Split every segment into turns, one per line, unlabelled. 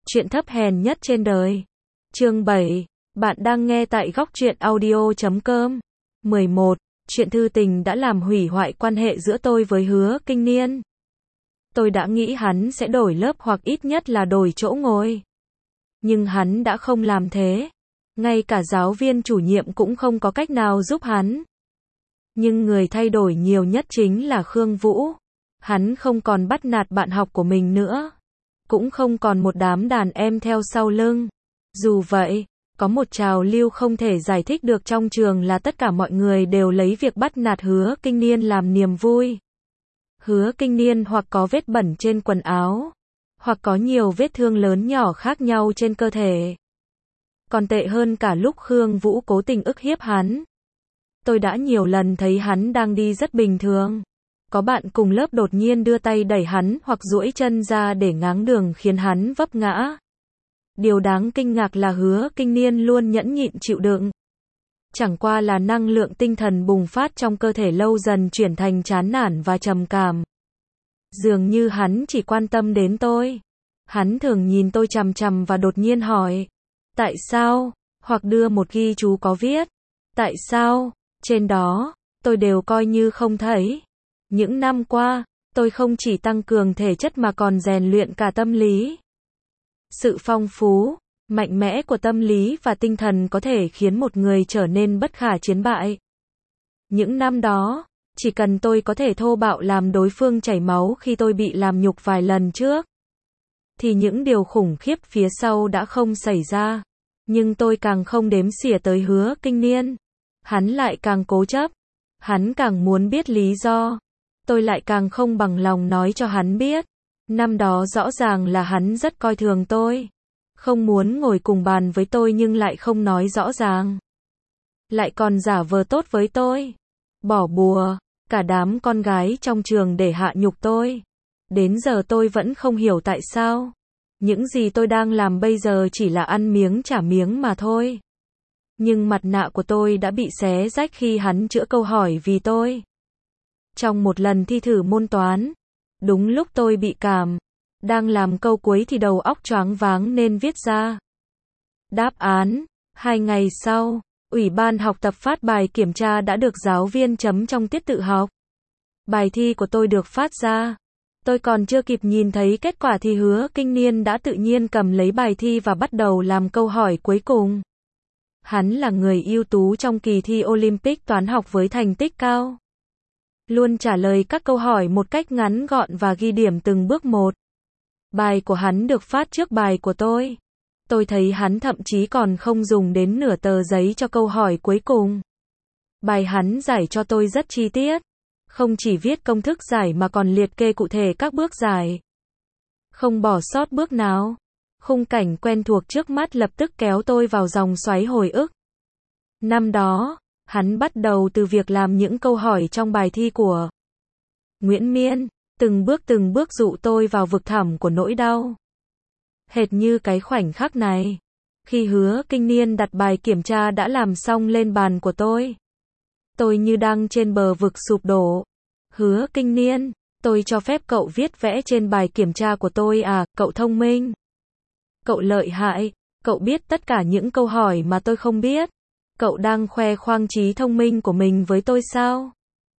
Chuyện thấp hèn nhất trên đời. Chương 7. Bạn đang nghe tại góc truyện audio.com. 11. Chuyện thư tình đã làm hủy hoại quan hệ giữa tôi với Hứa Kinh Niên. Tôi đã nghĩ hắn sẽ đổi lớp hoặc ít nhất là đổi chỗ ngồi. Nhưng hắn đã không làm thế. Ngay cả giáo viên chủ nhiệm cũng không có cách nào giúp hắn. Nhưng người thay đổi nhiều nhất chính là Khương Vũ. Hắn không còn bắt nạt bạn học của mình nữa. Cũng không còn một đám đàn em theo sau lưng. Dù vậy, có một trào lưu không thể giải thích được trong trường là tất cả mọi người đều lấy việc bắt nạt Hứa Kinh Niên làm niềm vui. Hứa Kinh Niên hoặc có vết bẩn trên quần áo, hoặc có nhiều vết thương lớn nhỏ khác nhau trên cơ thể. Còn tệ hơn cả lúc Khương Vũ cố tình ức hiếp hắn. Tôi đã nhiều lần thấy hắn đang đi rất bình thường. Có bạn cùng lớp đột nhiên đưa tay đẩy hắn hoặc duỗi chân ra để ngáng đường khiến hắn vấp ngã. Điều đáng kinh ngạc là Hứa Kinh Niên luôn nhẫn nhịn chịu đựng. Chẳng qua là năng lượng tinh thần bùng phát trong cơ thể lâu dần chuyển thành chán nản và trầm cảm. Dường như hắn chỉ quan tâm đến tôi. Hắn thường nhìn tôi chằm chằm và đột nhiên hỏi. Tại sao? Hoặc đưa một ghi chú có viết. Tại sao? Trên đó, tôi đều coi như không thấy. Những năm qua, tôi không chỉ tăng cường thể chất mà còn rèn luyện cả tâm lý. Sự phong phú, mạnh mẽ của tâm lý và tinh thần có thể khiến một người trở nên bất khả chiến bại. Những năm đó, chỉ cần tôi có thể thô bạo làm đối phương chảy máu khi tôi bị làm nhục vài lần trước, thì những điều khủng khiếp phía sau đã không xảy ra. Nhưng tôi càng không đếm xỉa tới Hứa Kinh Niên. Hắn lại càng cố chấp. Hắn càng muốn biết lý do. Tôi lại càng không bằng lòng nói cho hắn biết. Năm đó rõ ràng là hắn rất coi thường tôi. Không muốn ngồi cùng bàn với tôi nhưng lại không nói rõ ràng. Lại còn giả vờ tốt với tôi. Bỏ bùa, cả đám con gái trong trường để hạ nhục tôi. Đến giờ tôi vẫn không hiểu tại sao. Những gì tôi đang làm bây giờ chỉ là ăn miếng trả miếng mà thôi. Nhưng mặt nạ của tôi đã bị xé rách khi hắn chữa câu hỏi vì tôi. Trong một lần thi thử môn toán, đúng lúc tôi bị cảm, đang làm câu cuối thì đầu óc choáng váng nên viết ra đáp án. 2 ngày sau, Ủy ban học tập phát bài kiểm tra đã được giáo viên chấm trong tiết tự học. Bài thi của tôi được phát ra. Tôi còn chưa kịp nhìn thấy kết quả thì Hứa Kinh Niên đã tự nhiên cầm lấy bài thi và bắt đầu làm câu hỏi cuối cùng. Hắn là người ưu tú trong kỳ thi Olympic toán học với thành tích cao. Luôn trả lời các câu hỏi một cách ngắn gọn và ghi điểm từng bước một. Bài của hắn được phát trước bài của tôi. Tôi thấy hắn thậm chí còn không dùng đến nửa tờ giấy cho câu hỏi cuối cùng. Bài hắn giải cho tôi rất chi tiết. Không chỉ viết công thức giải mà còn liệt kê cụ thể các bước giải. Không bỏ sót bước nào. Khung cảnh quen thuộc trước mắt lập tức kéo tôi vào dòng xoáy hồi ức. Năm đó, hắn bắt đầu từ việc làm những câu hỏi trong bài thi của Nguyễn Miên, từng bước dụ tôi vào vực thẳm của nỗi đau. Hệt như cái khoảnh khắc này, khi Hứa Kinh Niên đặt bài kiểm tra đã làm xong lên bàn của tôi. Tôi như đang trên bờ vực sụp đổ. Hứa Kinh Niên, tôi cho phép cậu viết vẽ trên bài kiểm tra của tôi à, cậu thông minh. Cậu lợi hại, cậu biết tất cả những câu hỏi mà tôi không biết. Cậu đang khoe khoang trí thông minh của mình với tôi sao?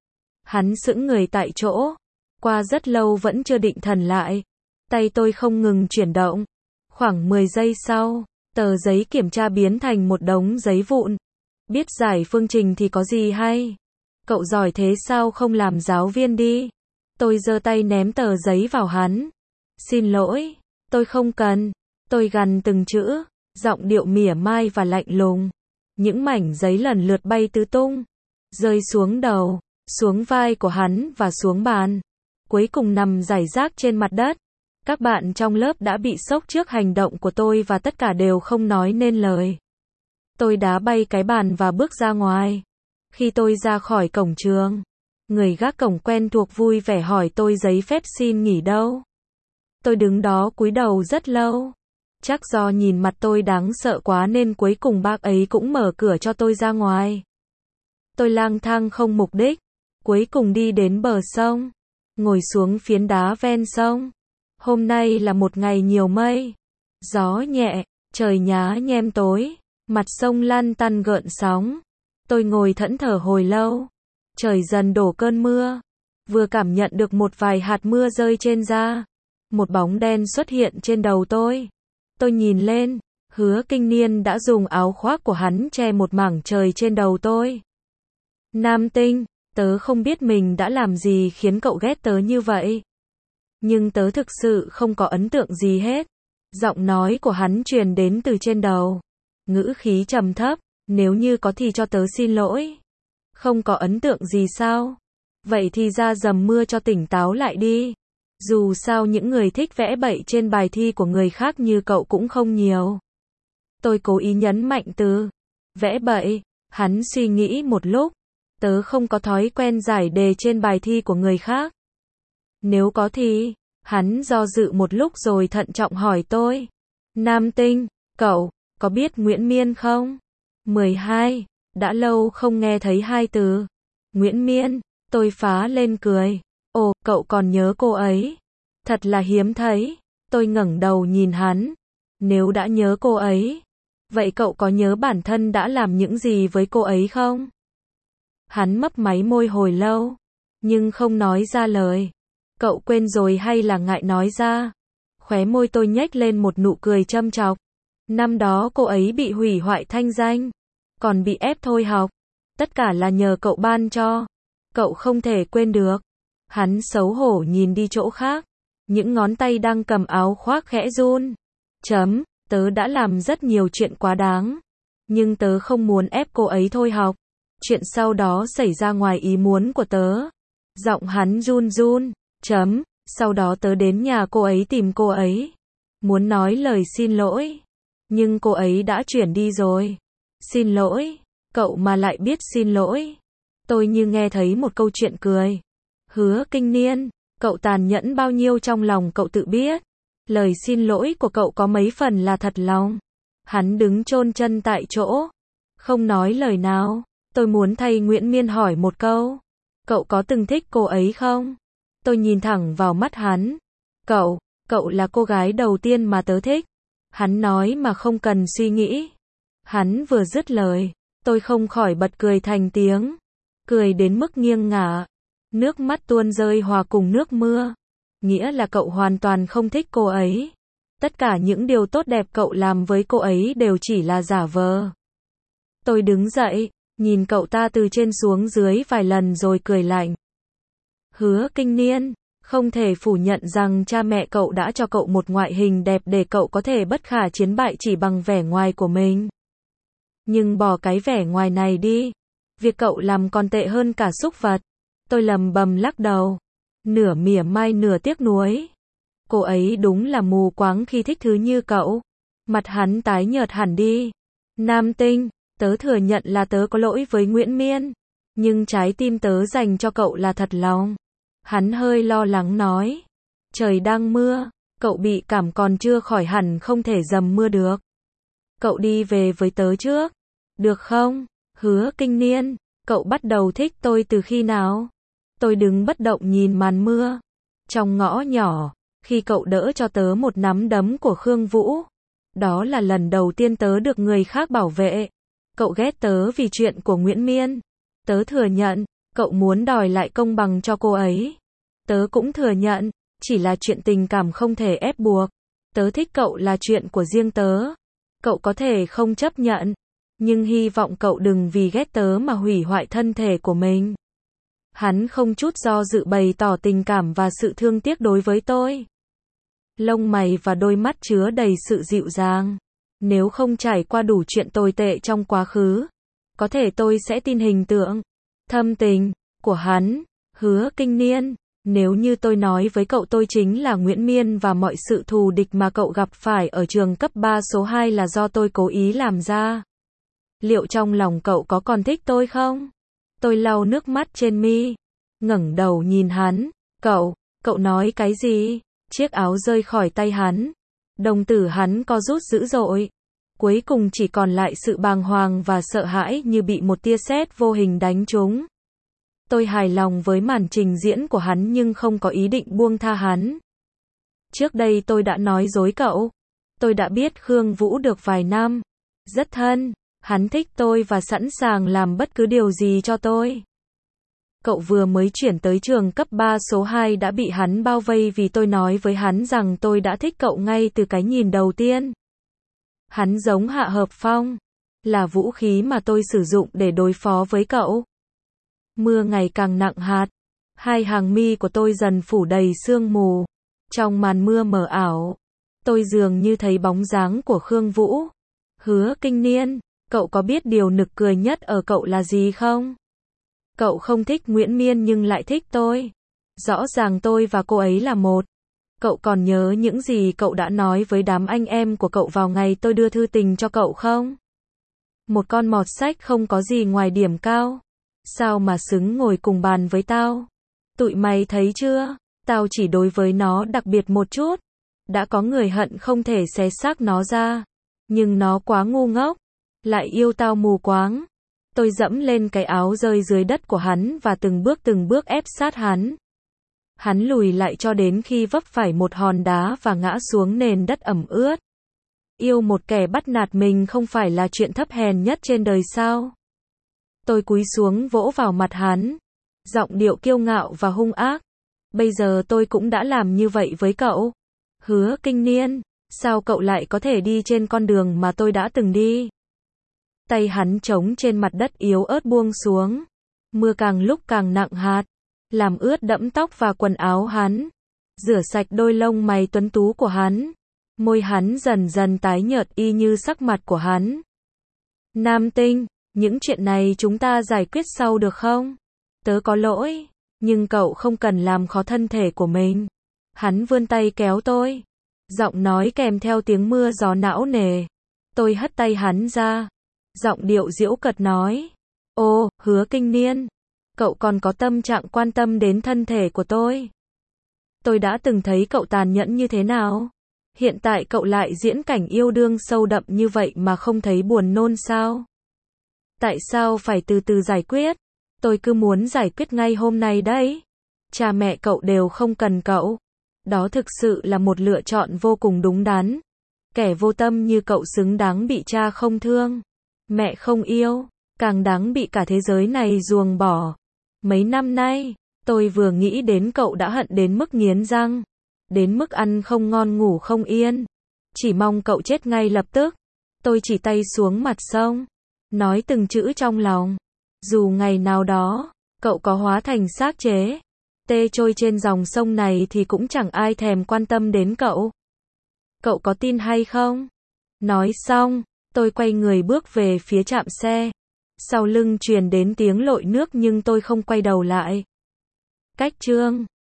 Hắn sững người tại chỗ. Qua rất lâu vẫn chưa định thần lại. Tay tôi không ngừng chuyển động. Khoảng 10 giây sau, tờ giấy kiểm tra biến thành một đống giấy vụn. Biết giải phương trình thì có gì hay? Cậu giỏi thế sao không làm giáo viên đi? Tôi giơ tay ném tờ giấy vào hắn. Xin lỗi, tôi không cần. Tôi gằn từng chữ, giọng điệu mỉa mai và lạnh lùng. Những mảnh giấy lần lượt bay tứ tung, rơi xuống đầu, xuống vai của hắn và xuống bàn. Cuối cùng nằm rải rác trên mặt đất. Các bạn trong lớp đã bị sốc trước hành động của tôi và tất cả đều không nói nên lời. Tôi đá bay cái bàn và bước ra ngoài. Khi tôi ra khỏi cổng trường, người gác cổng quen thuộc vui vẻ hỏi tôi giấy phép xin nghỉ đâu. Tôi đứng đó cúi đầu rất lâu. Chắc do nhìn mặt tôi đáng sợ quá nên cuối cùng bác ấy cũng mở cửa cho tôi ra ngoài. Tôi lang thang không mục đích, cuối cùng đi đến bờ sông, ngồi xuống phiến đá ven sông. Hôm nay là một ngày nhiều mây. Gió nhẹ, trời nhá nhem tối, mặt sông lăn tăn gợn sóng. Tôi ngồi thẫn thờ hồi lâu. Trời dần đổ cơn mưa. Vừa cảm nhận được một vài hạt mưa rơi trên da. Một bóng đen xuất hiện trên đầu tôi. Tôi nhìn lên, Hứa Kinh Niên đã dùng áo khoác của hắn che một mảng trời trên đầu tôi. Nam Tinh, tớ không biết mình đã làm gì khiến cậu ghét tớ như vậy. Nhưng tớ thực sự không có ấn tượng gì hết. Giọng nói của hắn truyền đến từ trên đầu. Ngữ khí trầm thấp, nếu như có thì cho tớ xin lỗi. Không có ấn tượng gì sao? Vậy thì ra dầm mưa cho tỉnh táo lại đi. Dù sao những người thích vẽ bậy trên bài thi của người khác như cậu cũng không nhiều. Tôi cố ý nhấn mạnh từ vẽ bậy. Hắn suy nghĩ một lúc. Tớ không có thói quen giải đề trên bài thi của người khác. Nếu có thì, hắn do dự một lúc rồi thận trọng hỏi tôi. Nam Tinh, cậu, có biết Nguyễn Miên không? 12, đã lâu không nghe thấy hai từ. Nguyễn Miên, tôi phá lên cười. Ồ, cậu còn nhớ cô ấy? Thật là hiếm thấy. Tôi ngẩng đầu nhìn hắn. Nếu đã nhớ cô ấy, vậy cậu có nhớ bản thân đã làm những gì với cô ấy không? Hắn mấp máy môi hồi lâu, nhưng không nói ra lời. Cậu quên rồi hay là ngại nói ra? Khóe môi tôi nhếch lên một nụ cười châm chọc. Năm đó cô ấy bị hủy hoại thanh danh, còn bị ép thôi học. Tất cả là nhờ cậu ban cho. Cậu không thể quên được. Hắn xấu hổ nhìn đi chỗ khác. Những ngón tay đang cầm áo khoác khẽ run. Tớ đã làm rất nhiều chuyện quá đáng. Nhưng tớ không muốn ép cô ấy thôi học. Chuyện sau đó xảy ra ngoài ý muốn của tớ. Giọng hắn run run. Sau đó tớ đến nhà cô ấy tìm cô ấy. Muốn nói lời xin lỗi. Nhưng cô ấy đã chuyển đi rồi. Xin lỗi? Cậu mà lại biết xin lỗi. Tôi như nghe thấy một câu chuyện cười. Hứa Kinh Niên, cậu tàn nhẫn bao nhiêu trong lòng cậu tự biết. Lời xin lỗi của cậu có mấy phần là thật lòng. Hắn đứng chôn chân tại chỗ. Không nói lời nào. Tôi muốn thay Nguyễn Miên hỏi một câu. Cậu có từng thích cô ấy không? Tôi nhìn thẳng vào mắt hắn. Cậu là cô gái đầu tiên mà tớ thích. Hắn nói mà không cần suy nghĩ. Hắn vừa dứt lời, tôi không khỏi bật cười thành tiếng. Cười đến mức nghiêng ngả. Nước mắt tuôn rơi hòa cùng nước mưa. Nghĩa là cậu hoàn toàn không thích cô ấy. Tất cả những điều tốt đẹp cậu làm với cô ấy đều chỉ là giả vờ. Tôi đứng dậy, nhìn cậu ta từ trên xuống dưới vài lần rồi cười lạnh. Hứa Kinh Niên, không thể phủ nhận rằng cha mẹ cậu đã cho cậu một ngoại hình đẹp để cậu có thể bất khả chiến bại chỉ bằng vẻ ngoài của mình. Nhưng bỏ cái vẻ ngoài này đi. Việc cậu làm còn tệ hơn cả súc vật. Tôi lầm bầm lắc đầu. Nửa mỉa mai nửa tiếc nuối. Cô ấy đúng là mù quáng khi thích thứ như cậu. Mặt hắn tái nhợt hẳn đi. Nam Tinh, tớ thừa nhận là tớ có lỗi với Nguyễn Miên. Nhưng trái tim tớ dành cho cậu là thật lòng. Hắn hơi lo lắng nói. Trời đang mưa, cậu bị cảm còn chưa khỏi hẳn không thể dầm mưa được. Cậu đi về với tớ trước. Được không? Hứa Kinh Niên, cậu bắt đầu thích tôi từ khi nào? Tôi đứng bất động nhìn màn mưa. Trong ngõ nhỏ, khi cậu đỡ cho tớ một nắm đấm của Khương Vũ. Đó là lần đầu tiên tớ được người khác bảo vệ. Cậu ghét tớ vì chuyện của Nguyễn Miên. Tớ thừa nhận, cậu muốn đòi lại công bằng cho cô ấy. Tớ cũng thừa nhận, chỉ là chuyện tình cảm không thể ép buộc. Tớ thích cậu là chuyện của riêng tớ. Cậu có thể không chấp nhận. Nhưng hy vọng cậu đừng vì ghét tớ mà hủy hoại thân thể của mình. Hắn không chút do dự bày tỏ tình cảm và sự thương tiếc đối với tôi. Lông mày và đôi mắt chứa đầy sự dịu dàng. Nếu không trải qua đủ chuyện tồi tệ trong quá khứ, có thể tôi sẽ tin hình tượng thâm tình của hắn. Hứa Kinh Niên, nếu như tôi nói với cậu tôi chính là Nguyễn Miên và mọi sự thù địch mà cậu gặp phải ở trường cấp 3 số 2 là do tôi cố ý làm ra, liệu trong lòng cậu có còn thích tôi không? Tôi lau nước mắt trên mi, ngẩng đầu nhìn hắn. Cậu nói cái gì? Chiếc áo rơi khỏi tay hắn. Đồng tử hắn co rút dữ dội. Cuối cùng chỉ còn lại sự bàng hoàng và sợ hãi như bị một tia sét vô hình đánh trúng. Tôi hài lòng với màn trình diễn của hắn nhưng không có ý định buông tha hắn. Trước đây tôi đã nói dối cậu. Tôi đã biết Khương Vũ được vài năm. Rất thân. Hắn thích tôi và sẵn sàng làm bất cứ điều gì cho tôi. Cậu vừa mới chuyển tới trường cấp 3 số 2 đã bị hắn bao vây vì tôi nói với hắn rằng tôi đã thích cậu ngay từ cái nhìn đầu tiên. Hắn giống Hạ Hợp Phong, là vũ khí mà tôi sử dụng để đối phó với cậu. Mưa ngày càng nặng hạt, hai hàng mi của tôi dần phủ đầy sương mù. Trong màn mưa mờ ảo, tôi dường như thấy bóng dáng của Khương Vũ. Hứa Kinh Niên, cậu có biết điều nực cười nhất ở cậu là gì không? Cậu không thích Nguyễn Miên nhưng lại thích tôi. Rõ ràng tôi và cô ấy là một. Cậu còn nhớ những gì cậu đã nói với đám anh em của cậu vào ngày tôi đưa thư tình cho cậu không? Một con mọt sách không có gì ngoài điểm cao. Sao mà xứng ngồi cùng bàn với tao? Tụi mày thấy chưa? Tao chỉ đối với nó đặc biệt một chút. Đã có người hận không thể xé xác nó ra. Nhưng nó quá ngu ngốc. Lại yêu tao mù quáng. Tôi dẫm lên cái áo rơi dưới đất của hắn và từng bước ép sát hắn. Hắn lùi lại cho đến khi vấp phải một hòn đá và ngã xuống nền đất ẩm ướt. Yêu một kẻ bắt nạt mình không phải là chuyện thấp hèn nhất trên đời sao? Tôi cúi xuống vỗ vào mặt hắn. Giọng điệu kiêu ngạo và hung ác. Bây giờ tôi cũng đã làm như vậy với cậu. Hứa Kinh Niên, sao cậu lại có thể đi trên con đường mà tôi đã từng đi? Tay hắn trống trên mặt đất yếu ớt buông xuống. Mưa càng lúc càng nặng hạt, làm ướt đẫm tóc và quần áo hắn. Rửa sạch đôi lông mày tuấn tú của hắn. Môi hắn dần dần tái nhợt y như sắc mặt của hắn. Nam Tinh, những chuyện này chúng ta giải quyết sau được không? Tớ có lỗi, nhưng cậu không cần làm khó thân thể của mình. Hắn vươn tay kéo tôi. Giọng nói kèm theo tiếng mưa gió não nề. Tôi hất tay hắn ra. Giọng điệu giễu cợt nói. Ô, Hứa Kinh Niên, cậu còn có tâm trạng quan tâm đến thân thể của tôi. Tôi đã từng thấy cậu tàn nhẫn như thế nào. Hiện tại cậu lại diễn cảnh yêu đương sâu đậm như vậy mà không thấy buồn nôn sao? Tại sao phải từ từ giải quyết? Tôi cứ muốn giải quyết ngay hôm nay đấy. Cha mẹ cậu đều không cần cậu. Đó thực sự là một lựa chọn vô cùng đúng đắn. Kẻ vô tâm như cậu xứng đáng bị cha không thương, mẹ không yêu, càng đáng bị cả thế giới này ruồng bỏ. Mấy năm nay, tôi vừa nghĩ đến cậu đã hận đến mức nghiến răng, đến mức ăn không ngon ngủ không yên. Chỉ mong cậu chết ngay lập tức. Tôi chỉ tay xuống mặt sông, nói từng chữ trong lòng. Dù ngày nào đó, cậu có hóa thành xác chế, tê trôi trên dòng sông này thì cũng chẳng ai thèm quan tâm đến cậu. Cậu có tin hay không? Nói xong, tôi quay người bước về phía trạm xe. Sau lưng truyền đến tiếng lội nước nhưng tôi không quay đầu lại. Cách chương